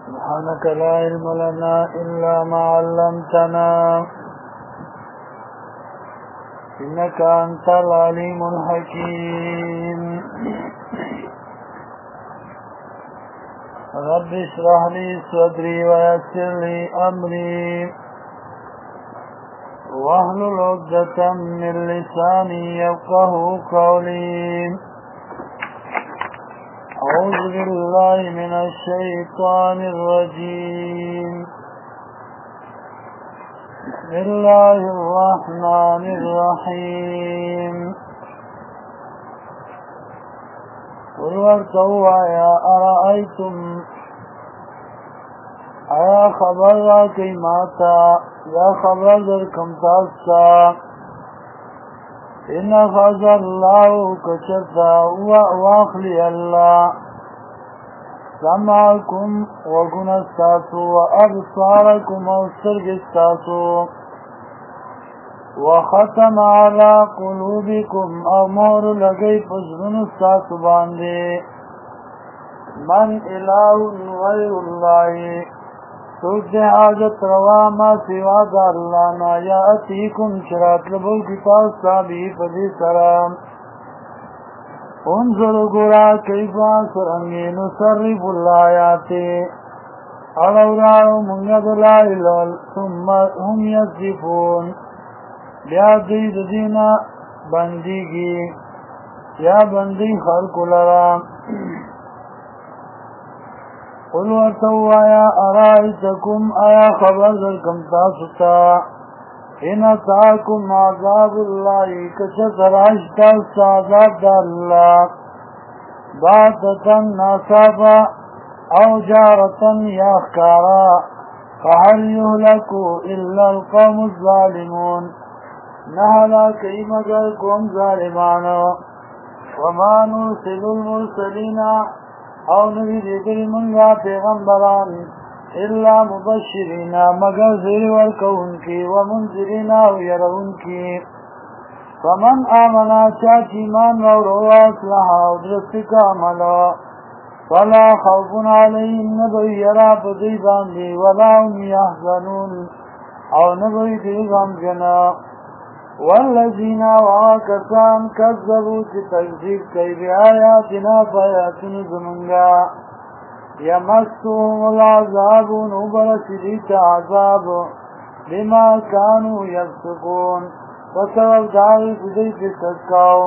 سبحانك لا علم لنا إلا ما علمتنا إنك أنت العليم الحكيم رب اشرح لي صدري ويسر لي أمري واحلل عقدة من لساني يفقه قولي أعوذ بالله من الشيطان الرجيم بسم الله الرحمن الرحيم قل ورتوا يا أرأيتم آیا خبر را کئی ماتا یا خبر در کم تاستا ان خذ اللہ کچتا واخلی اللہ سمعکم وگنستاسو وابصارکم وسترگستاسو وختم على قلوبكم او مور لگئی پزرنستاسو باندے من الہ غیر اللہ سوک دے حاجت روا ما سوا دا اللہ نا یاتیکم شرات لبو کتاب صحابی پدی سرام انظر گرا کیفا سرنگی نصرف اللہ آیاتے اڑوراو منگد لائلال ثم هم یصفون بیا دید دینا بندگی یا بندی خلق لرام قل ورتوا يا أرأيتكم آيا خبر ذلكم تاسطا إن أتاكم عذاب الله كشتر عشت عذاب الله باتة ناصابا أو جارة يخكارا فهل يهلك إلا القوم الظالمون نهلا كيمجر قوم ظالمانو وما نرسل المرسلين او نبی دیگری منگا پیغمبران الا مبشرین مگر زیر ورکون کی ومنذرین او یرون کی فمن آمنا چاچ ایمان رو اصلح او درستک عملا فلا خوف علیهم نبوی یرا پدی باندی ولا هم یحزنون او نبوی دی غمجنا والذین واکسان کذبوا چی تکذیب کئی بی آیاتنا فیاتن زمنگا یمسوهم العذاب نبرسیت عذاب بما کانوا یفسقون فسبب داوی کدی فسقاو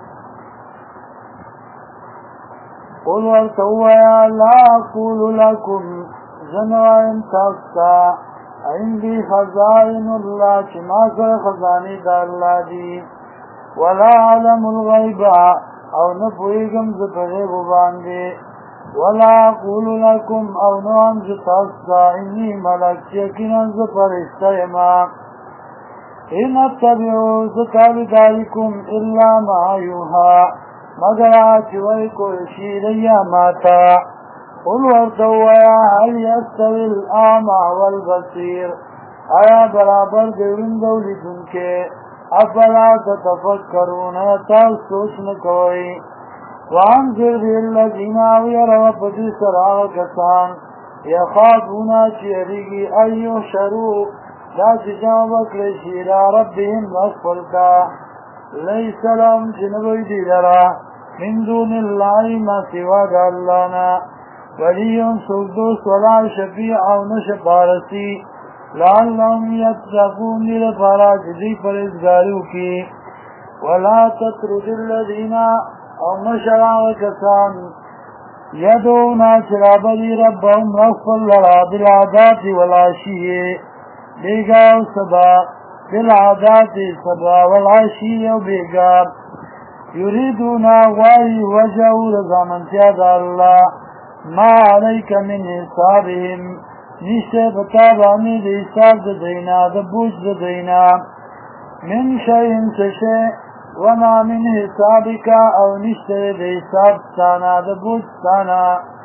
قل ورتوا یا لا اقول لکم زنوائن تاستا عندي خزائن الله چې ما سره خزانه د الله دي ولا علم الغيب او نه پوهیږم زه په غیب باندې ولا اقول لكم او نه هم زه تاسو ته اني ملک یقینا زه فرشته یم ان اتبعوا زه تابعداري کوم الا ما یوحى مگر چې وایي کوی شي ریا ماته قل ورتوا يا هل يستوي الأعمى والبصير آیا برابر دیون دولیدن کے افلا تتفکرون تاس سوچ نکوئی وانذر بی الذین آویر پدی سراغ کسان یخافونا چیریگی ایو شروع لا تجام بکلشی را ربهم مغفلتا لیس لهم جنبوی دیلرا من دون اللہ ما سوا دالانا ولیون سودوس ولا شفیع او نشفارسی لعلهم یتقون لپارا جدی پرزگاریو کی ولا تطرد الذین او مشراو کسان یدونا چرابری ربهم رغفر لرا بالعادات والعشیه بیگاو سبا بالعادات سبا والعشیه و بیگاب یریدونا غواری وجهو رضامنتیاد اللہ ما علیک من حسابهم نشته بتابانی د حساب د دینا د بوج د دینا من شیء تشه وما من حسابک او نشته د حساب ستانا د بوج ستانا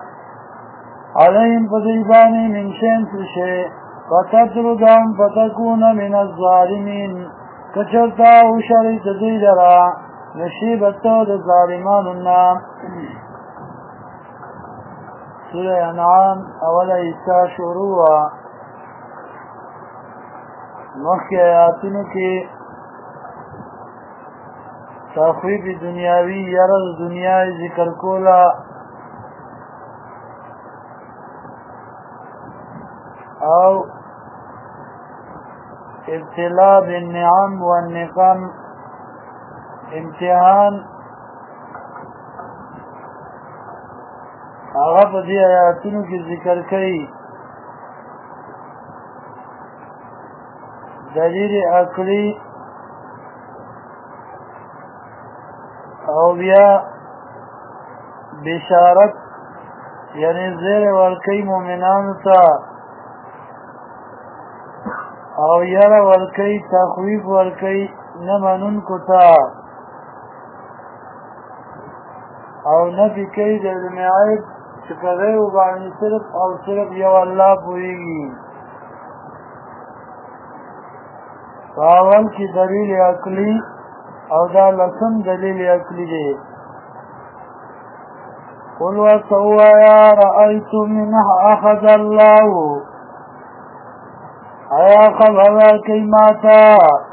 علیم پدیبانی من شیء تشه فتدردهم فتکون من الظالمین کچرتا او شریط دیدرا نشیبتو د ظالمانو نام سورة انعام اول ایسا شروع مخی آیاتونو کی تخویب دنیاوی یرد دنیای ذکر کولا او ابتلاء بالنعم والنقم امتحان آغا پا دی آیاتونو کی ذکر کئی دلیل عقلی او بیا بشارت یعنی زیر ورکی مومنانو تا او یر ورکی تخویف ورکی نمنون کتا او نفی کئی در دمعیب چپغیو بانی صرف او صرف یو اللہ پوئیگی فاول کی دلیل عقلی او دا لسم دلیل عقلی دے قل وسوا یا رأیتم من اخذ اللہ ایا خبر کی ماتا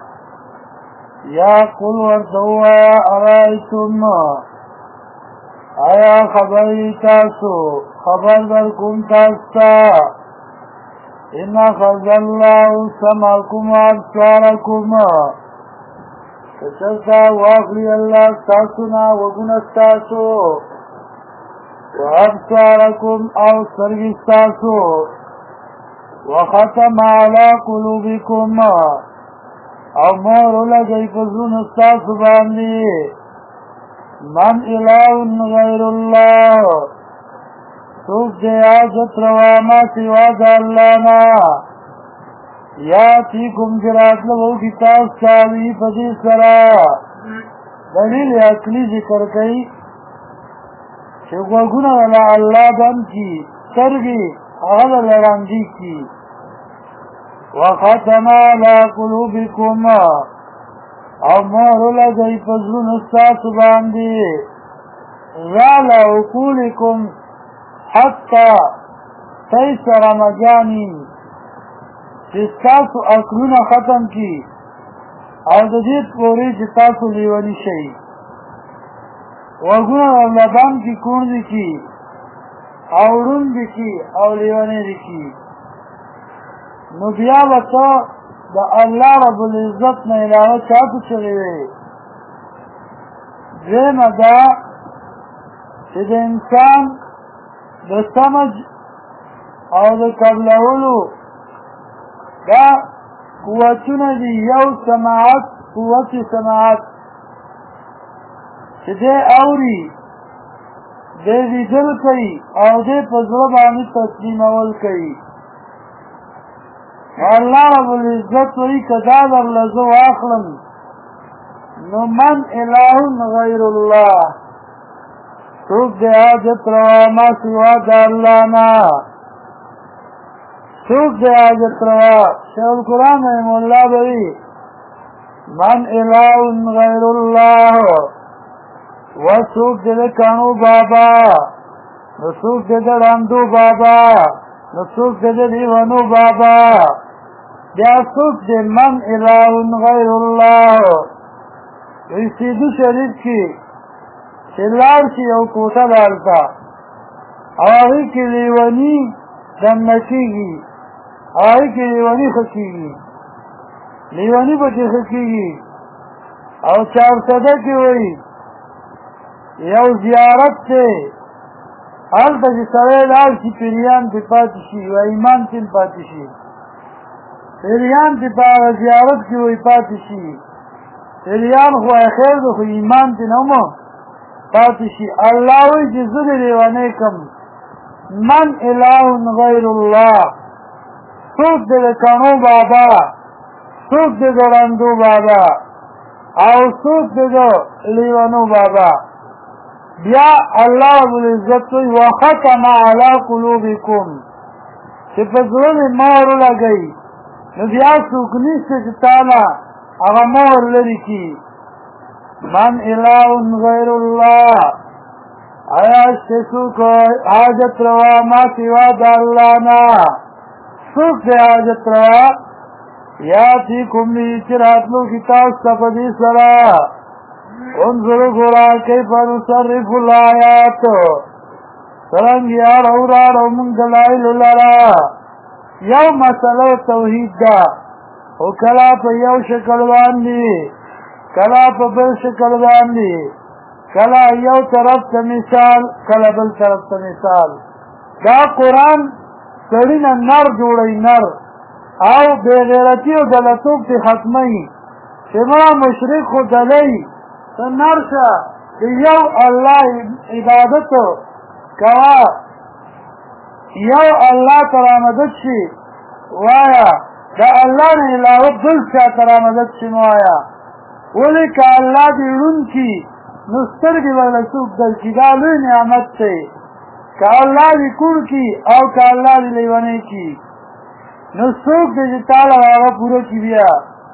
یا قل وسوا یا رأیتم ایا خبری تاسو خبر در کم تاستا ان اخذ اللہ سمعکم وابصارکم کچلتا واخلی اللہ تاسونا وگن استاسو وابصارکم او سرگستاسو وختم علی قلوبکم او مور لگئی پزون استاسو باندی من الہ غیر اللہ سوک دے آجت رواما سوا دا اللہ نا یاتیکم جرات لگو کتاب ساوی پدی سرا دلیل عقلی ذکر کئی چه گوگونا والا اللہ بن کی سرگی اغل لرانجی کی وختم علی قلوبکم او مور لگئی پزرون استاس باندی غال عقولکم حتی تیسر مجانین چستاسو اکلون ختم کی او دید پوری چستاسو لیونی شئی وگونا لبان کی کون کی اوڑون کی او لیونی کی نو بیا بتا دا اللہ رب العزت نے علاوہ چاہتو چلے وے درم دا چه دا انسان دا سمجھ او دا قبلولو دا قوتون دی یو سماعت قوت سماعت چه دے اوری دے ویدل کئی او دے پزربانی تسلیم اول کئی اللہ رب العزت وی کدا در لزو آخلم نو من الہ غیر اللہ سوک دے آجت روا ما سوا دا اللہ نا سوک دے آجت روا شیخ القرآن رحم اللہ بری من الہ غیر اللہ و سوک دے کانو بابا نو سوک دے رندو بابا نو سوک دے دیوانو بابا بیا سوک دے من الہ غیر اللہ رسیدو شریف کی چلار شی او کوتا دارتا آئی کی لیوانی دنکی گی آئی کی لیوانی خکی گی لیوانی بچی خکی گی او چار صدہ کی ہوئی یو زیارت تے حال تا جی سویل آل چی پیریان تی پاتی شی و ایمان تین پاتی شی پیریان تی پاو زیارت کی ہوئی پاتی شی پیریان خواہ خیر دو خو ایمان تی نمو پاتی شی اللہ وی جی زد لیوانے کم من الہ غیر اللہ سوک دے کانو بابا سوک دے رندو بابا او سوک دے لیوانو بابا بیا اللہ رب العزت وختم علی قلوبکم چه پزرون مور لگئی نو بیا سوک نیست چتانا اغا مور لری کی من الہ غیر اللہ آیا سوک حاجت روا ما سوا دا اللہ نا سوک دے حاجت روا یاتی کملی چراتلو کتاب سپدی سرا انظر گورا کیف نصرف الآیات سرنگی آر من دلائل لرا یو مسئلہ توحید دا او کلا پا یو شکل باندی کلا پا بل شکل باندی کلا یو طرف تا مثال کلا بل طرف تا مثال دا قرآن سڑینا نر جوڑی نر او بے غیرتی و دلتوب تی ختمی شما مشرک خود دلی تا نر شا یو اللہ عبادتو کوا یو اللہ ترامدد شی وایا دا اللہ نے علاوہ دل شا ترامدد شی موایا ولی که اللہ دی رون کی نستر کی ولسوک دل کی دا لوی نعمت تے که اللہ دی کون کی او که اللہ دی لیوانے کی نستوک دی جتالا واغا پورا کی بیا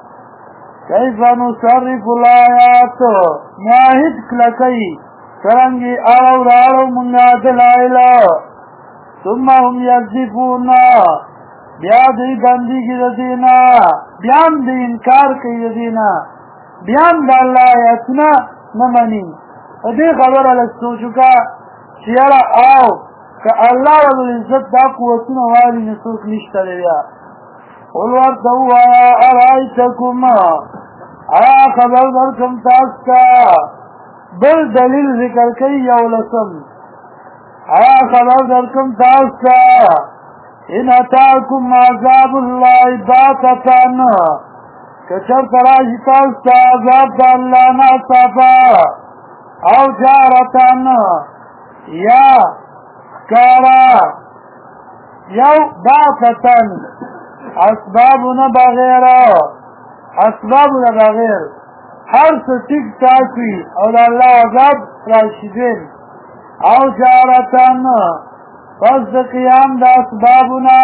کیفا نصرف الآیات معاہد کلکی سرنگی آرو منگا دلائلہ ثم هم یکذفون بیا دی بندی کی دینا بیان دی انکار کی دینا بیان دا اللہ آیاتنا نمانی دی خبر لستو چکا چیارا آو کہ اللہ رب العزت دا قوتنا والی نسوک نشتا لیا قلوات دو آیا ارائیتکم آیا خبر درکم تاستا بل دلیل ذکر کئی یولسم آیا خبر درکم تاستا ان اتاکم عذاب اللہ باتتان کچر تراجی تاستا عذاب دا اللہ ناصفا او جارتان یا کارا یو باتتان اسبابنا بغیر اسبابنا بغیر ہر سے ٹک تاکی اور اللہ عذاب راشدین او جارتان پس دا قیام دا اسبابنا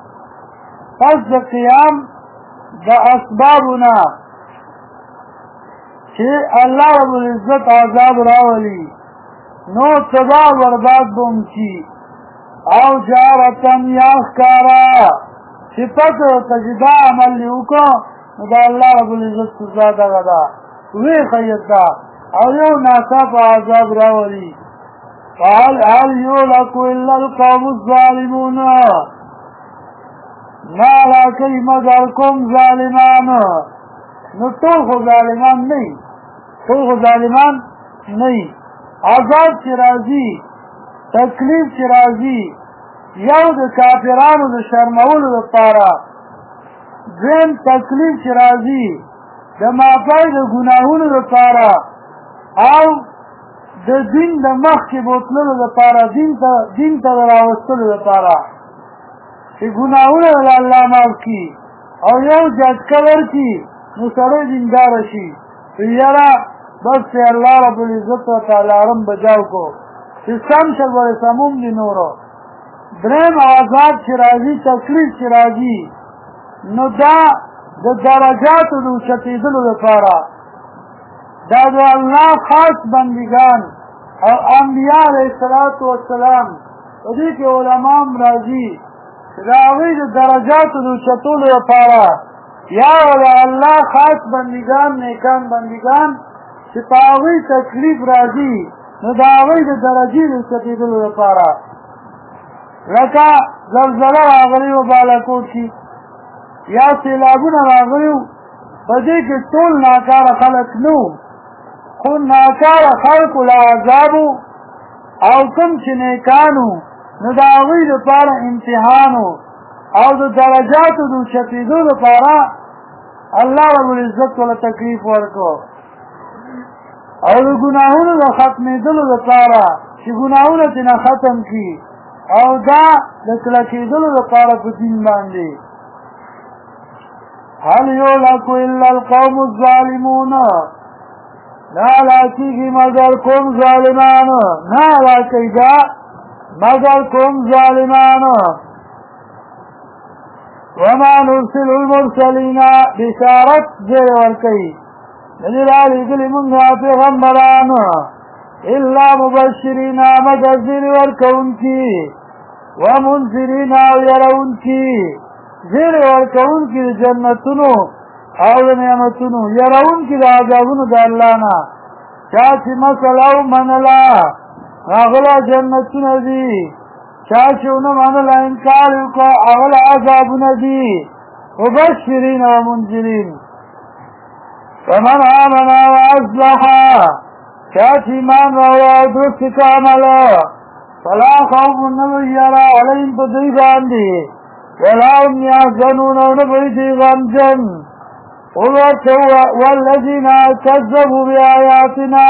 پس دا قیام دا اسبابنا چی اللہ رب العزت عذاب راولی نو تباہ برباد بوم کی او جارتن یاخ کارا چی پتر تجدا عمل لیوکو دا اللہ رب العزت سزادہ گدا وی خیدہ او یو ناسا پا عذاب راولی هل یولکو الا القوم الظالمون نالا کئی مگر کم ظالمان نو تو خو ظالمان نہیں تو خو ظالمان نہیں عذاب چی رازی تکلیف چی رازی یو دا کافرانو دا شرمولو دا پارا دین تکلیف چی رازی دا مافای دا گناہونو دا پارا او دا دین دا مخ کی بوتلو دا پارا دین تا دا راوستلو دا پارا چی گناہونو دا اللہ ماف کی او یو جد کور کی نسرے دیندار شی یرا بس سے اللہ رب العزت و تعالی رم بجاو کو سم شل بر سموم دی نورو درم عذاب چرازی تکلیف چرازی نو دا درجات دو شتیدلو دفارا دا دو اللہ خاص بندگان او انبیاء علیہ السلام ودی کے علماء راضی راوی دا درجات دو شتولو دفارا یا ولا اللہ خاص بندگان نیکان بندگان چپاوی تکلیف راضی نو داوی دا درجی دا ستیدلو دا پارا لکا زلزلہ آغلیو بالاکوٹ کی یا سیلابون آغلیو بدے کے طول ناکار خلق نو خون ناکار خلق العذابو او کم چی نیکانو نو داوی دا پارا امتحانو او دا درجاتو دو شتیدو دا پارا اللہ رب العزت والا تکلیف ورکو او دا گناہونو دا ختمی دلو دا پارا چی گناہونو تینا ختم کی او دا کلکی دلو دا پارا پتین باندی حل یولکو الا القوم الظالمون نالاکی کی مگر کم ظالمان نالاکی دا مگر کم ظالمان وما نرسل المرسلین بشارت زیر ورکی نجل علی دل منگا پیغمبران الا مبشرین مگر زیر ورکون کی ومنذرین او یرون کی زیر ورکون کی جنتونو او نعمتونو یرون کی دا عذابونو دا اللہ نا چاچی مسئلو منلا اغلا جنتونو دی چاچی انو منلا انکاریو کا اغلا عذابونو دی مبشرین ومنذرین فمن آمنا وأصلحا چاچی ایمان راولا درست کاملا فلا خوف نبیرا علیم پدی باندی ولا هم یحزنون ونبیدی غمجن والذین کذبوا بآیاتنا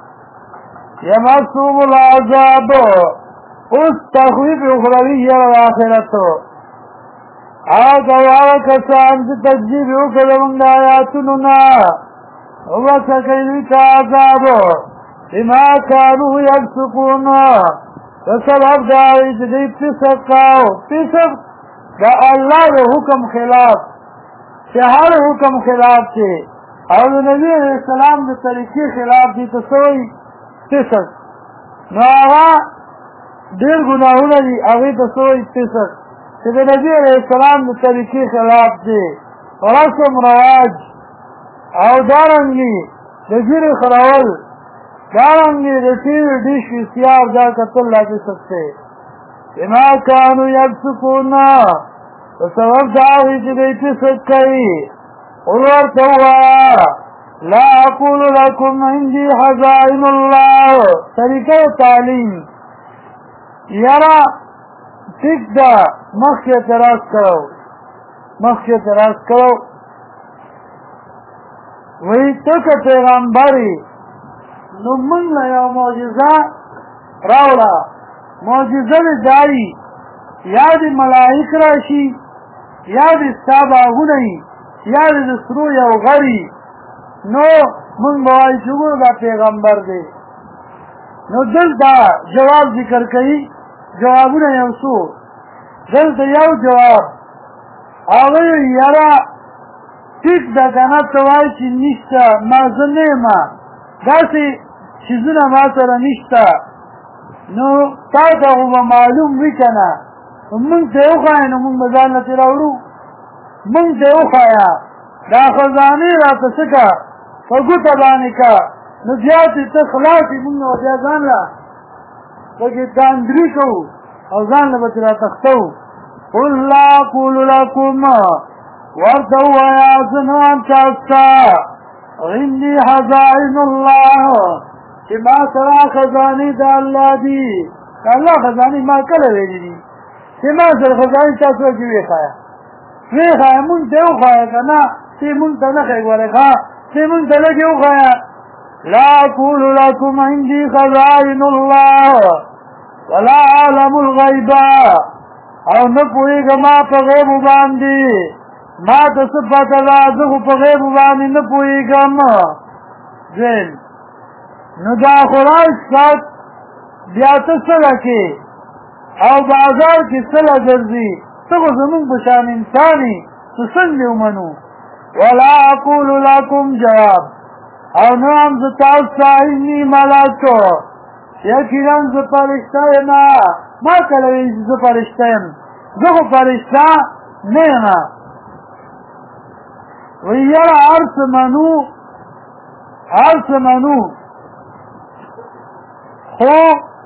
یمسهم العذاب اس تخویف اخروی الآخرتو آگا کسان سے تکذیب اکرمنگ آیاتننا وَسَكَيْلِ كَعَذَابُ بِمَا كَانُوا يَفْسُقُونَ فسبب داوی دی پسق کاؤ پسق دا اللہ دا حکم خلاف چه ہر حکم خلاف چه او دا نبی علیہ السلام دا طریقی خلاف دی تسوئی پسق نو آغا دیر گناہون دی اغی تسوئی پسق چه دا نبی علیہ السلام دا طریقی خلاف دی رسم رواج او دارنگی دا گیر خراول دارنگی دا تیر دیش کی سیار دا کتل لاتی سکتے بما کانو یبسکونا سبب داوی چی دیتی سکئی قلور توا لا اقول لکم عندی خزائن اللہ طریقہ تعلیم یرا ٹک دا مخی اعتراض کرو وی تک پیغمبری نو من یو معجزہ راولا معجزہ داری یا دی ملائک راشی یا دی ستاباغونی یا دی دسرو یو غری نو من بوائی چگو دا پیغمبر دے نو دل دا جواب ذکر کئی جوابون یو سو دل دا یو جواب آوی یرا ٹک دا کنا توائی چی نشتا ما زنیما دا سی چیزونا ما سر نشتا نو تا تا غوبا معلوم وکنا منگ تے اخوائی نو منگ بزانتی راورو منگ تے اخوایا دا خزانی را تسکا فگو تبانی کا نو بیاتی تخلاسی منگ نو بیازان را بکی داندری کو او زان لبتی را تختو قل لا قول لکم ورتو یا زنوان چاستا غندی حزائن اللہ چی ما سرا خزانی دا اللہ دی اللہ خزانی ما کل ویلی دی چی ما سر خزانی چاستا کی ویخایا من تیو خوایا کنا تی من تنخی ورخا تی من تلگیو خوایا لا اقول لکم عندی خزائن اللہ ولا عالم الغیبا او نپوئی گا ما پا غیب باندی ما تصفت اللہ زخو پا غیب باندی نپوئی گا ما زین نو دا خراش سات بیاتا سلکی او بازار کی سلح جرزی تگو زمون بشان انسانی تسنگیو منو ولا اقول لکم جواب او نوام زتاستا انی ملکو یکیران زپرشتاینا ما کلوی زپرشتایم زخو پرشتا نینا ویار عرص منو خو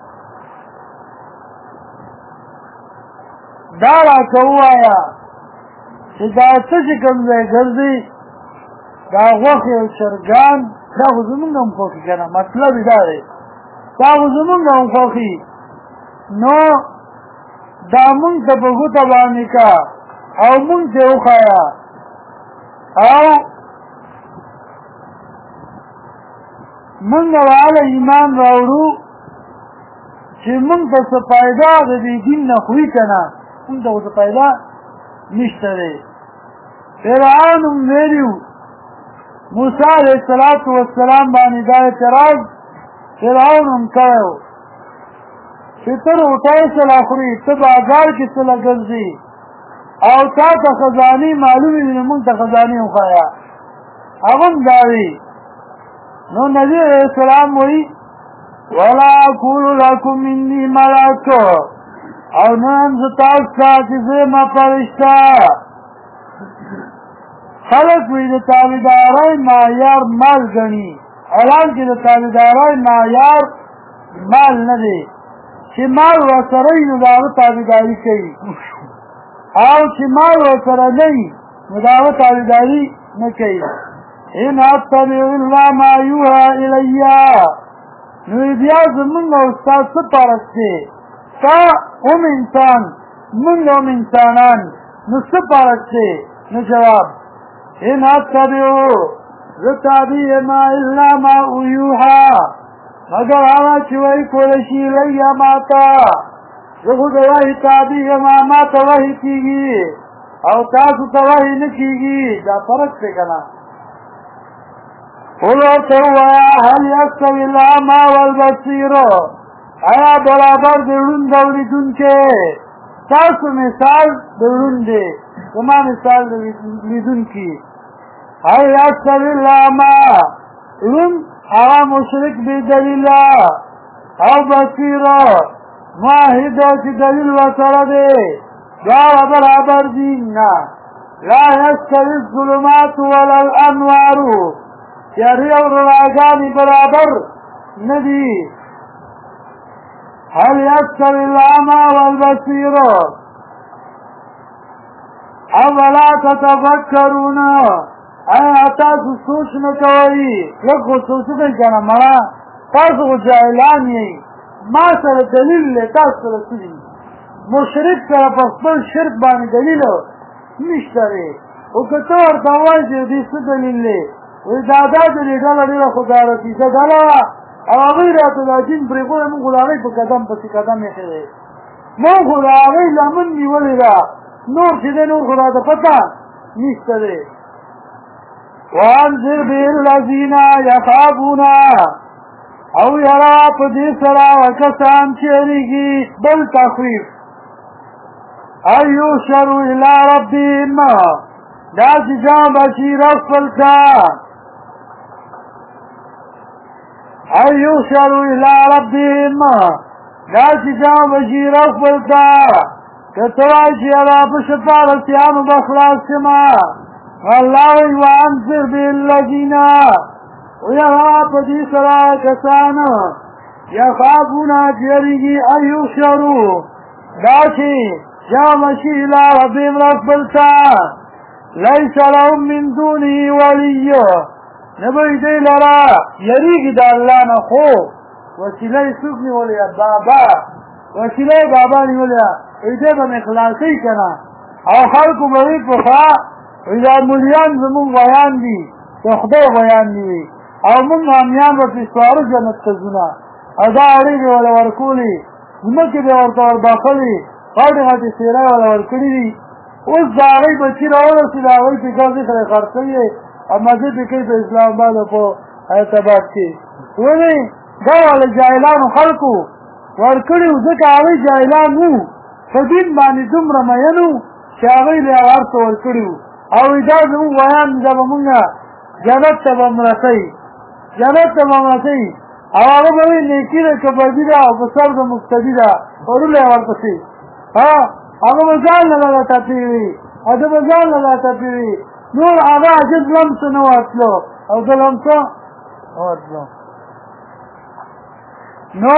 دارا کوایا چه دا تشی کمزه گرزی دا غوخی و چرگان دا خوزمونگ هم خوخی کنا مطلبی داره دا خوزمونگ هم خوخی نو دا مونگ تا پگو تبانی کا او مونگ تے اخایا او مونگ والا ایمان راوڑو چه مونگ تا سپایدہ دا دی دین نخوی کنا مونگ تا سپایدہ نشتا دے فرعون میریو موسیٰ علیہ السلام بانی دا اعتراض فرعون کرو فطر اٹھائی سلا خوری تب آزار کی سلا گرزی او تا تا خزانی معلومی دی نمون تا خزانی اخایا اغم داوی نو نبی علیہ السلام وی ولا اقول لكم اني ملک او نن زتاستا چې زما فرشتہ. خلق وی د تابعدارای معیار مال غني، اعلان کې د تابعدارای معیار مال نه دی چې مال ورسره نو دا تابعداري کوي، او چې مال ورسره نه نو دا تابعداري نه کوي. ان اتبع الا ما يوحى الي، نو بیا زمونږ استاد څه فرق دی؟ تا هم انسان مونږ هم انسانان، نو څه فرق دی؟ نو جواب ان اتبعو زه تابع ما الا ما یوحى، مگر هغه چې وایي کولی شي الیه ماته، زه خو د وحي تابع یم، ماته وحي کېږي او تاسو ته وحي نه کېږي، دا فرق دی که نه؟ قل ورته ووایه هل یستوي الاعمى والبصیر، آیا برابر د ړوند او لیدونکی؟ تاسو مثال د ړوند دی، زما مثال د لیدونکي. هل یستوي الاعمى، ړوند هغه مشرک بې دلیله، او بصیر واحد چې دلیل ورسره دی، دواړه برابر دي؟ نه. لا یستوي الظلمات ولا الانوار، تیارې او رڼاګانې برابر نه دي. هل یستوي الاعمى والبصیر اولا تتفکرون، آیا تاسو سوچ نه کوئ؟ لږ خو سوچ کوئ که نه مړه، تاسو خو جاهلان یئ. ما سره دلیل دی، تاسو سره څه دي؟ مشرک سره په خپل شرک باندې دلیل نشته دی، خو که ته ورته ووایې چې دې څه دلیل دی؟ وایي دا دې ډله ډېره خو غیرتیزه ډله وه او هغوی راته دا دین پرېښودی، مونږ خو د هغوی په قدم پسې قدم ایښی دی، مونږ خو د هغوی لمن نیولې ده، نور چې دی نور خو راته پته نشته دی. وانذر به الذین یخافون، او یرا په دې سره کسان چې یریږي. بل تخویف ان یحشروا الی ربهم، دا چې جمع بشي رب خپل ته، ان یحشروا الی ربهم، دا چې جمع بشي رب خپل ته. که ته وایې چې یاره په شفاعتیانو به خلاص شمه، الله وی وانذر بالذین، ویغا په دې سره کسان یخافون چې یریږي ان یحشروا، دا چې جمع شي الی ربهم رب خپل ته. لیس لهم من دونه ولی، نه به یې دوی لره یریږي د الله نه، خو وسیله یې څوک نیولې ده؟ بابا، وسیله یې بابا نیولې ده، وایي دی به مې خلاصوي که نه؟ او خلکو به وي پخوا وایي دا مولیان زمونږ غویان دي، د خدای غویان دي، او مونږ همیان به پرې سپاره جنت ته ځونه، او دا اړې به ورله ورکولې، ځمکې به ورته وربخلې، غټې غټې څېرې ورله ورکړي دي. اوس د هغوی بچي راورسېد، هغوی پرې ګازې سره یې خرڅوي او مزې پرې کوي په اسلام آباد او په حیات آباد کې. ولې دا والا جاهلانو خلکو ورکړي وو، ځکه هغوی جاهلان وو، په دین باندې دومره مین وو چې هغوی له هغه هر څه ورکړي وو، او دا زمونږ ویان دا به مونږ جنت ته به م رسوي، جنت ته به م رسوي، او هغه به وایي نیکي ده که بدي ده او په سر د مقتدي ده، ورونه یې ورپسې هغه به ځان له دغه ټپې وي، هغه به ځان له دغه ټپې وي، نور هغه عجز لمسه نه وتلو او زه لمسه وتلو. نو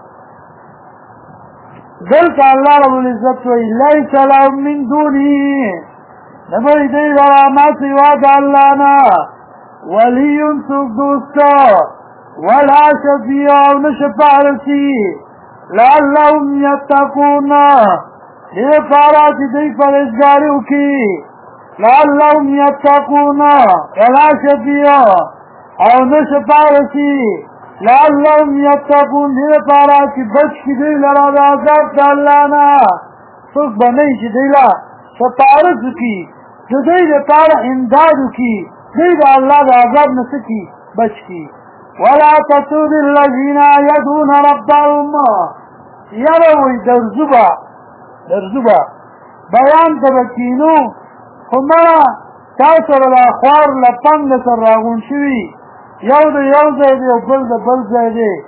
دلته الله رب العزت وایي لیس لهم من دونه، نه به یې دوی لره ما سوا د الله نه ولی څوک دوسته، ولا شفیع او نه شفاعتي، لعلهم یتقون، دې لپاره چې دوی پرهیزګاري وکړي. لعلهم یتقون ولا شفیع او نه شفاعتي، لعلهم یتقون، دې لپاره چې بچ کړي دوی لره د عذاب د الله نه. څوک به نه وي چې دوی له شفاعت وکړي، د دوی لپاره امداد وکړي، دوی د الله د عذاب نه څه کړي؟ بچ کړي. ولا تطرد الذین یدعون ربهم، یاره وایي درځو به بیان ته به کینو، خو مړه تا سره دا خوار له پنده سره راغونډ شوي، یو د یو ځای دی او بل د بل ځای دی،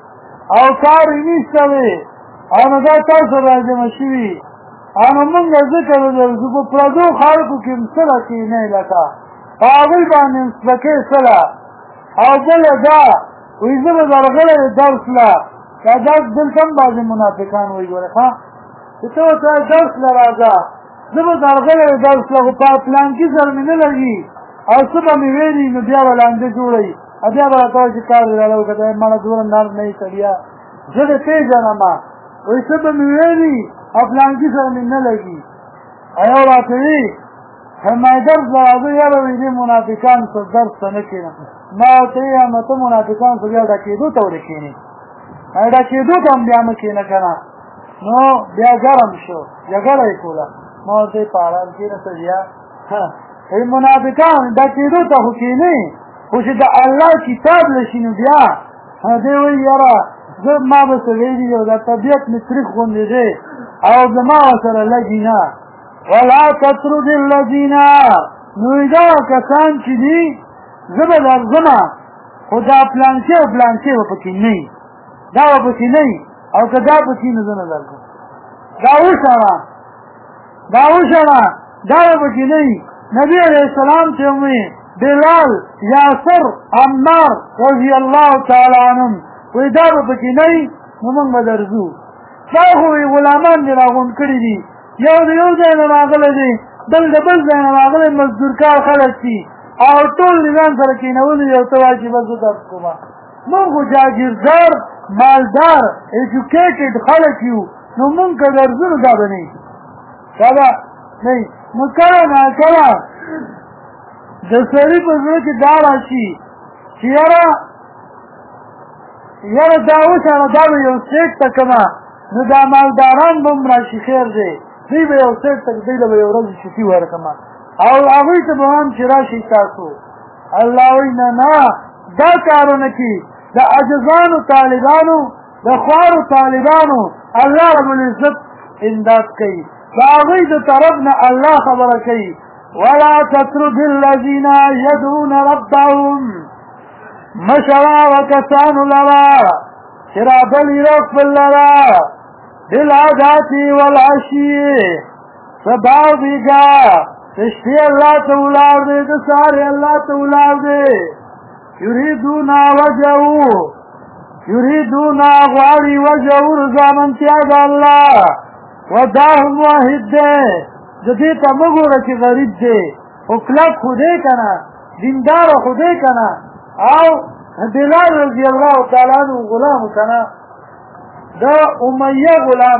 او کار یې نشته دی او نو دا تاسو راجمع شوي او نو مونږ ذکر درځو په پردو خلکو کې سره کښېنئ لکه په هغوی باندې سپکې سله او بله دا وایي زه به درغلی درس له دا درس دلته هم بعضې منافقان وایي ګورې ښه چې ته ورته درس له راځه زه به درغلی درس له خو په پلانکي سره مې نه لګي او څه به مې ویلي نو بیا به لانجه جوړوي بیا به راته وایي چې کار دې راله وکړه ماړه دومره نر نه یې سړیه زه دې پېژنم وایي څه به مې ویلي او پلانکي سره مې نه لګي یو راته وي ما درس له راځه یاره وایي دې منافقان څه درس ته نه کښېنم ما ورته ویل نو ته منافقان خو بیا ډکېدو ته ورې کښېنې ډکېدو ته هم بیا مه کښېنه که نه نو بیا ګرم شو جګړه یې کوله ما ورته په آرام کښېنه بیا منافقان ډکېدو ته خو کښېنې خو چې د الله کتاب لشي نو بیا دی وایي یاره زه ما به څه ویلي او دا طبیعت مې تریخ غوندې دی او زما ورسره لګي نه ولا تطرد الذین نو دا کسان چې دي زه به درځمه خو دا پلانچې او پلانچې به پکې نه وي دا به پکې نه وي او که دا پکې نو زه نه درځم دا وشړه دا به پکې نه وي نبي علیه السلام ته وموي بلال یاسر عمار رضی الله تعالی عنهم وایي دا به پکې نه وي نو موږ به درځو دا خو غلامان دې راغونډ کړي دي یو د یو ځای نه راغلی دی بل د بل ځای نه راغلی مزدورکار خلک دي او ټول د ځان سره کښېنولي دي او ته وایي چې بس زه درس کومه موږ خو جاګیردار مالدار ایجوکیټډ خلک یو نو موږ که درځو نو دا به نه وي دا به نه وي نو کله ناکله د سړي په زړه کې دا راشي چې یاره دا وشړه دا به یو سیټ ته کړمه نو دا مالداران به هم راشي خیر دی دوی به یو سیټ ته دوی له به یو ورځ چټي ورکړمه او هغوی ته به هم چې راشي تاسو الله وایي نه نه دا کارونه کې د عجزانو طالبانو د خوارو طالبانو الله رب العزت امداد کوي د هغوی د طرف نه الله خبره کوي ولا تطرد الذین یدعون ربهم مشوا وکسانو لرا چې رابلي رب خپل لرا بالعادات والعشي سبا بیګا شپې الله ته ولاړ دی د سهار الله ته ولاړ دی یریدون غواړي وجهه رضامندتیا د الله ودا هم واحد دی د دې ته مه ګوره چې غریب دی خو کلک خو دی که نه دینداره خو دی که نه او بلال رضی الله تعالی عنه غلامو که نه د امیه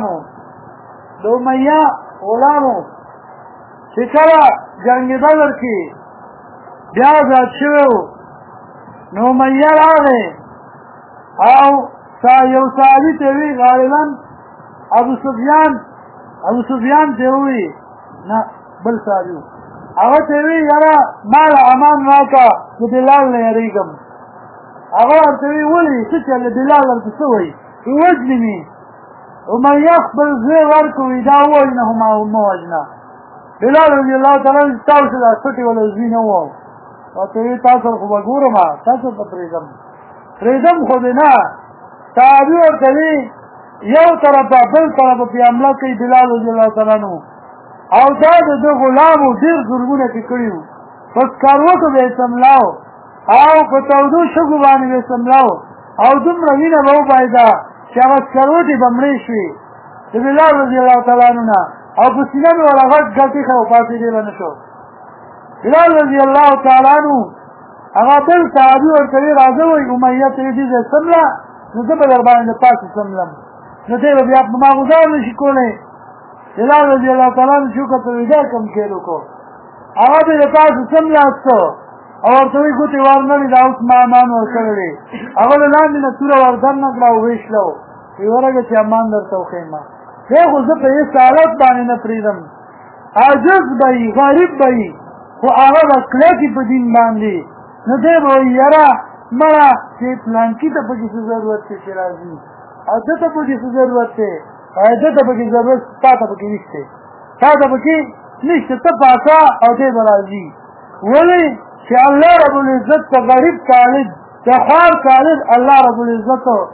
غلامو چې کله جنګ بدر کې بیا آزاد شوی و نو امیه راغی او یو صحابي ته وی غالبا ابو سفیان ته وی نه بل صحابي هغه ته وی یاره مال امان راکړه د بلال نه یریږم هغه ورته وی ولې څه چلې بلال ورته څه وایي ووژني مې امیه خپل زوی ورکوي دا ووایي نه مه وژنه بلال رضی الله تعالی تاسو دا سټي ولا زینه وو او ته تاسو خو وګورم تاسو په پریدم خو نه صحابي ورته یو طرف بل طرف په حمله کوي بلال رضی الله تعالی عنہ او دا د غلامو ډیر ظلمونه کړیو پس کاروته به سملاو او په تودو شګو باندې به سملاو او دومره وینه به وبایدا چې هغه کاروته بمړې شي د بلال رضی الله تعالی عنہ او په سینه مې ولا غټ ګټې خو پاتې دی نه شو بلال رضی الله تعالی عنہ هغه بل صحابي ورته راځي وي امیه ته دې سملا نو زه به در باندې پاتې سملم نو دې بیا په ما غوډار نشي کولای بلال رضی الله تعالی عنہ شو کته ویدا کم کېلو کو هغه دې پاتې سملاستو او ورته وی ګوتې ورنلې دا اوس ما امان ورکړلې هغه لاندې نه توره وردن نه کړه وېشلو ورګه چې امان درته وخېما خو زه په هیڅ حالت باندې نه پرېږدم عاجز به وي غریب به وي خو هغه به کلکې په دین باندې نو دی به وایي یاره مړه چې پلانکي ته پکې څه ضرورت دی چې راځي او ده ته پکې څه ضرورت دی ده ته پکې ضرورت تا ته پکې نشته تا ته پکې نشته ته پاسه او دی به راځي ولې چې الله رب العزت ته غریب طالب د خوار طالب الله رب العزت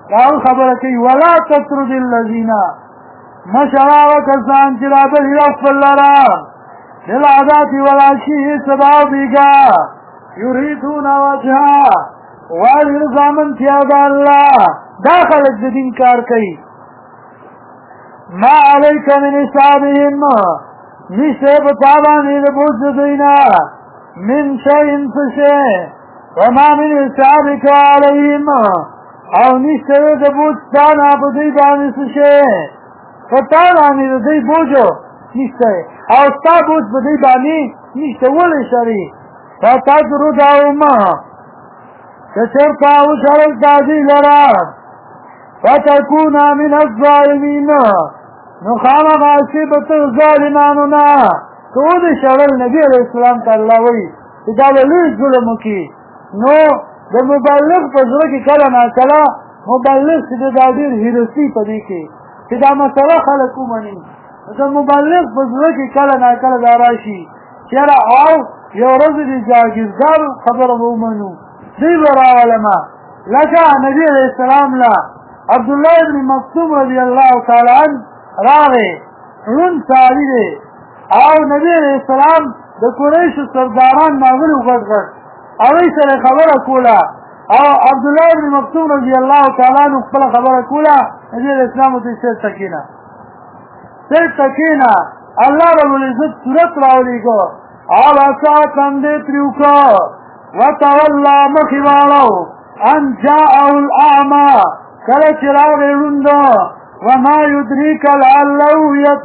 راو خبره کوي ولا تطرد الذین مشرا وکسان چې رابلي رب لرا بالعادات والعشي سبا بیگا یریدون وجها وال رضامن تیاد الله داخل الدین کار کوي ما علیک من حسابهم نشته بتابانی لبوز دینا من شیء فشیء وما من حسابک علیهم او نشته دبوز تانا بدی بانی فشیء فتانانی دی بوجو نشته او ستا بوز بدی بانی نشته ولی شری فتدرو داوما کچرتا وشرل تازی لرا فتکونا من الظالمین نخانا غاسبت الظالمانونا تو دی شرل نبی علیہ السلام تا اللہ وی اداو لیز ظلمو کی نو دا مبلغ پزرکی کلا نا کلا مبلغ سیده دا دیر حیرسی پدی کی چې دا مسله خلکو مني دا مبلغ پزرکی کلا نا کلا دا راشي چیرا آو یو رضی دی جاگیزگار خبر مومنو دی برا علماء لکا نبی علیہ السلام لا عبداللہ ابن مکتوم رضی اللہ تعالی عنہ راغے رون سالی دے او نبی علیہ السلام دا قریش سرداران ناغلو غد غد اوی سر خبر کولا او عبداللہ ابن مکتوم رضی اللہ تعالی عنہ خبر خبر کولا نبی علیہ السلام تی سر تکینا اللہ رب العزت صورت راولی کو او اسا کندے تریوکو وتولى مخواله ان جاءه الاعمى کله چراغ روندو وما يدريك لعله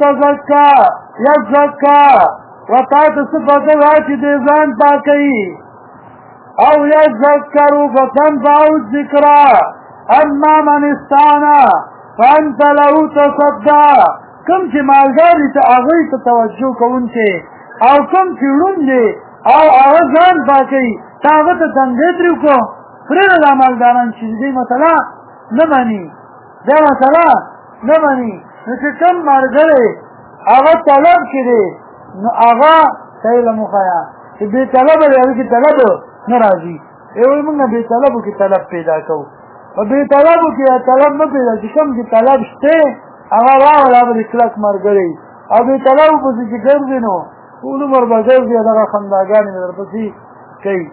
يزكى وتات صفات راچ دي ځان پاکي او يذكر فتنفع الذكرى اما من استعنا فانت له تصدى کم چې مالداري ته هغه ته توجه کوونکې او کم چې روندي او هغه ځان پاکي تاغه ته څنګه تریو کو پرې د مالداران چې دې مثلا نه مانی دا مثلا نه مانی چې کم مارګره هغه طلب کړي نو هغه سیل مخایا چې دې طلب لري چې طلب ناراضي ایوي موږ دې طلب کې طلب پیدا کوو او دې طلب کې طلب نه پیدا چې کوم چې طلب شته هغه راولا به کلک مارګري او دې طلب په چې ګرځي نو ټول عمر بغیر دا خنداګانې درپسې کوي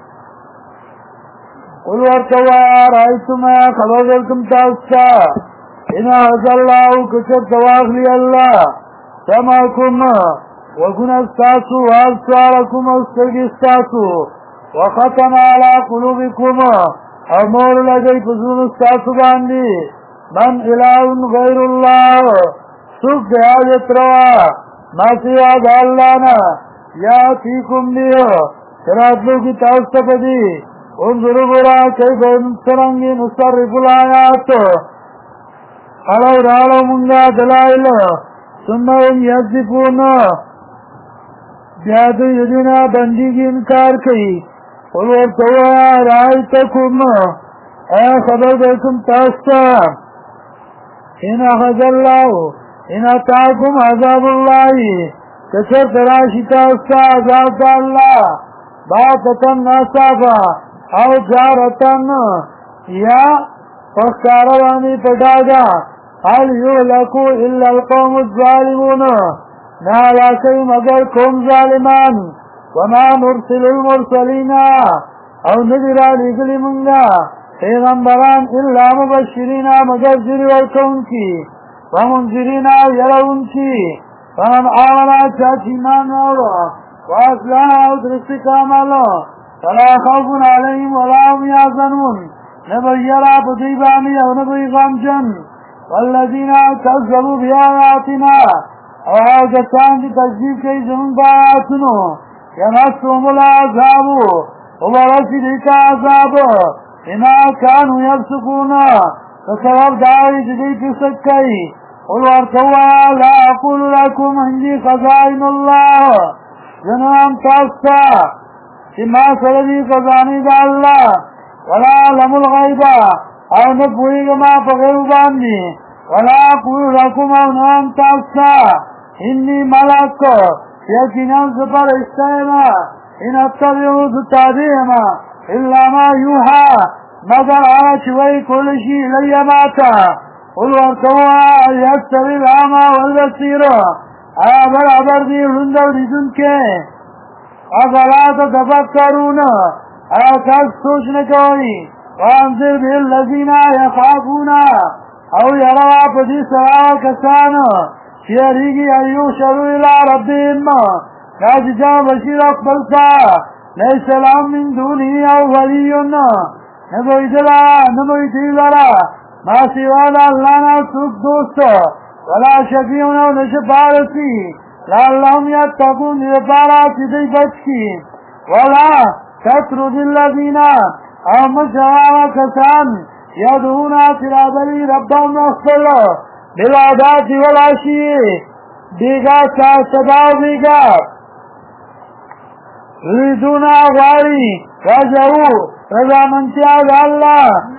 قل ورتوا رأيتم خبر ذلكم تاستا إنا عز الله كتب تواغلي الله سمعكم وكنا استاسو وأبصاركم واسترقي استاسو وختم على قلوبكم أمور لدي فزون استاسو باندي من إله غير الله سوف بحاجة روا ما سوى دالانا ياتيكم ليه تراتلو کی تاستا پدی انظروا برا كيف سرنگی نصرف الآيات علو رالو منگا دلائل ثم هم يصدفون بیادو یدینا بندی کی انکار کئی قل ورطوا رائتکم اے خبر دیکم تاستا ان اخذ اللہ ان اتاکم عذاب اللہ کسر تراشی تاستا عذاب اللہ باتتن ناسافا او جارتن یا فخاروانی پڑاگا حل یولکو الا القوم الظالمون نالاکی مگر قوم ظالمان وما نرسل المرسلین او ندرا لگلی منگا پیغمبران الا مبشرین مگر جری ورکون کی ومنذرین یرون کی فمن آمنا چاچیمان آورا واصلح او درستی کامالو فلا خوف عليهم ولا هم يحزنون نبيرا بطيباني او نبي غمجن والذين كذبوا بآياتنا او آجتان دي تجديد كي زمن بآياتنو يمسهم العذاب وبرسلك عذاب إنا كانوا يفسقون فسبب دعوي جديد سكي قل وارتوا لا أقول لكم عندي خزائن الله جنوان تاستا چې ما سره دي خزانې د الله ولا علم الغیب او نه پوهېږم ما په غیب باندې ولا اقول لکم او نه یم تاسو ته انی ملک یقینا زه فرشته یم ان اتبع زه تابع یم الا ما یوحى مگر آج وی کلشی لیماتا قل ورطوا یستوی العاما والبصیر برابر دی رندو دیدن کے اغلات تفکرون کس سوچ نکوئی وانذر بالذین یخافون او یروا پدی سراو کسان چیریگی ایو شروع الى ربهم ناجی جان بشیر اقبلتا لیس لهم من دونی او ولیون نبوی دیلارا ما سیوانا اللہ نا سوک دوست ولا شفیون او نشفارسی لعلهم یتقون دیپارا چیدی بچ کی ولا تطرد الذین او مشعوا کسان یدعونا ترابلی ربهم اخبر بالعادات والعشی دیگا سباو دیگا ریدونا غاری رجعو رضامنتیا اللہ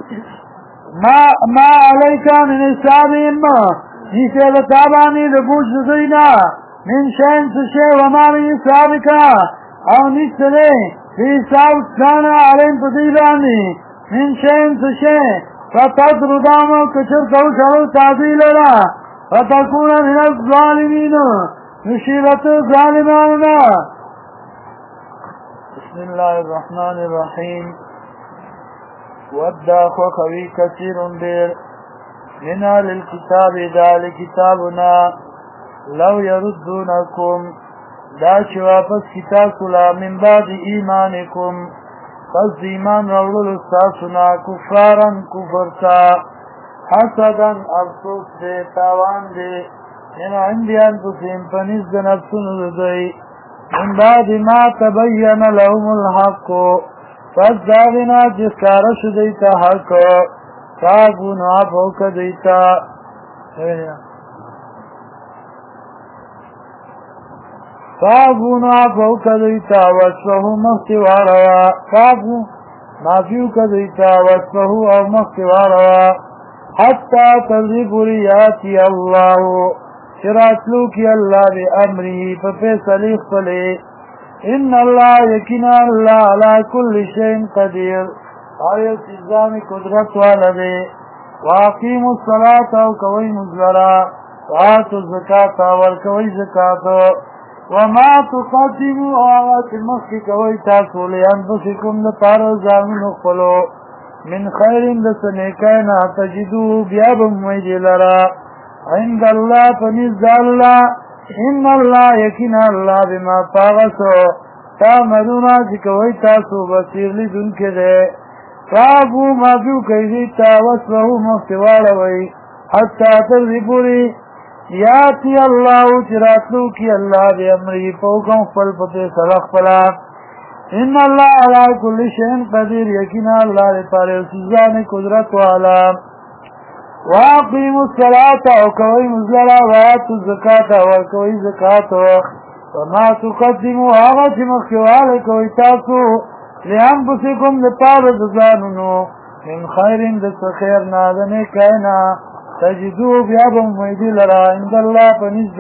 ما علیکا من حسابهم نیسے بتابانی لبوش دینا من شین سشے وما من حسابکا او نیسلے فی حساب سانا علیم پدیبانی من شین سشے فتدردامو کچر کوشرو تعدیل را فتکون من الظالمین نشیرت ظالماننا بسم الله الرحمن الرحیم ودّا خوخوی کثیر دیر من اهل الكتاب دال کتابنا لو يردونکم دا چه واپس کتاب کلا من بعد ایمانکم پس ایمان رولو استاسنا کفارن کفرتا حسدن افسوس دے تاوان دے من عندی انفسهم پنیز دن افسون دی من بعد ما تبین لهم الحق پس داغنا جسکارش دیتا حق تابون عفوک دیتا تابون عفوک دیتا وصفه مختواروا تابون معفوک دیتا وصفه او مختواروا حتی تذیب ریاتی اللہ شراتلو کی اللہ بی امری فیصلی خپلے ان اللہ یقینا اللہ علا کل شئین قدیر آیت چیزامی قدرت والدے واقیم الصلاة او کوئی مزلرا وآتو الزکاة والکوئی زکاة وما تقدموا آغات المخی کوئی تاسو لانفسکم دپار زامن اخفلو من خیر دسنیکینا تجدو بیابم ویدی لرا عند اللہ پنیز اللہ ان اللہ یقین اللہ بما پاغسو تعملونا چکوئی تاسو بصیر لیدن کے دے تابو مافیو کئیدیتا وصفہو مختواروی حتی تردی پوری یاتی اللہ چراتلو کی اللہ بی امری پوکم فل پتے سرخ پلا ان اللہ علا کل شئین قدیر یقین اللہ لپارے سزان قدرت والا واقیموا الصلاة وکوی مزلرا وآتوا الزکاة وکوی زکاة وما تقدموا آغا چی مخیوال کوی تاسو لانفسکم لپار دزانونو من خیرین دس خیر نادنے کائنا تجدو بیابم ویدی لرا عند اللہ پنزد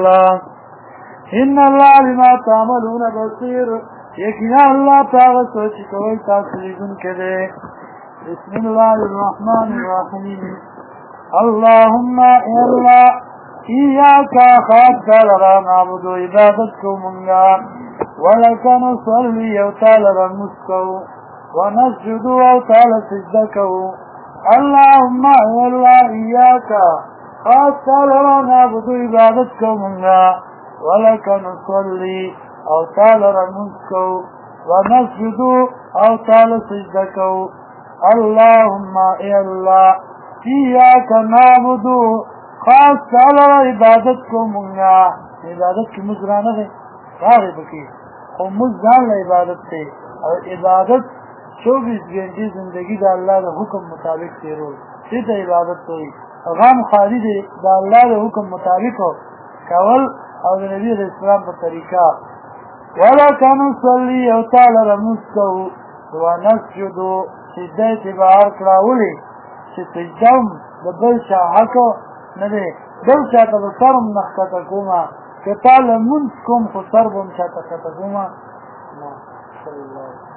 اللہ ان اللہ لما تعملون بصیر یقینا اللہ پاغسو چی کوی تاسو لیدن کدے بسم اللہ الرحمن الرحیم اللهم اللہ ایاکا خاص لرا نعبد عبادت کو منگا ولکا نصلی اوتا لرا مسکو ونسجد اوتا لسجدکو اللهم اللہ ایاکا خاص لرا نعبد عبادت کو منگا ولکا نصلی اوتا لرا مسکو ونسجد اوتا لسجدکو اللهم اللہ ایاک نعبدو خاص تعالی عبادت کو منگا عبادت کی مزرانہ ہے راغب کی اور مزران عبادت تے اور عبادت 24 گھنٹے زندگی دا اللہ دا حکم مطابق تیرو سیدھا عبادت ہوئی غام خالد دا اللہ دا حکم مطابق ہو کول اور نبی علیہ السلام پر طریقہ وَلَكَ نُصَلِّي او تعالی رمسکو ونسجدو سیدھا اتبار کراولی چې سجدم د بل چا حق نه دی بل چا ته به سر هم نه ښکته کومه که تا لمونځ کوم خو سر به هم چاته ښکته کومه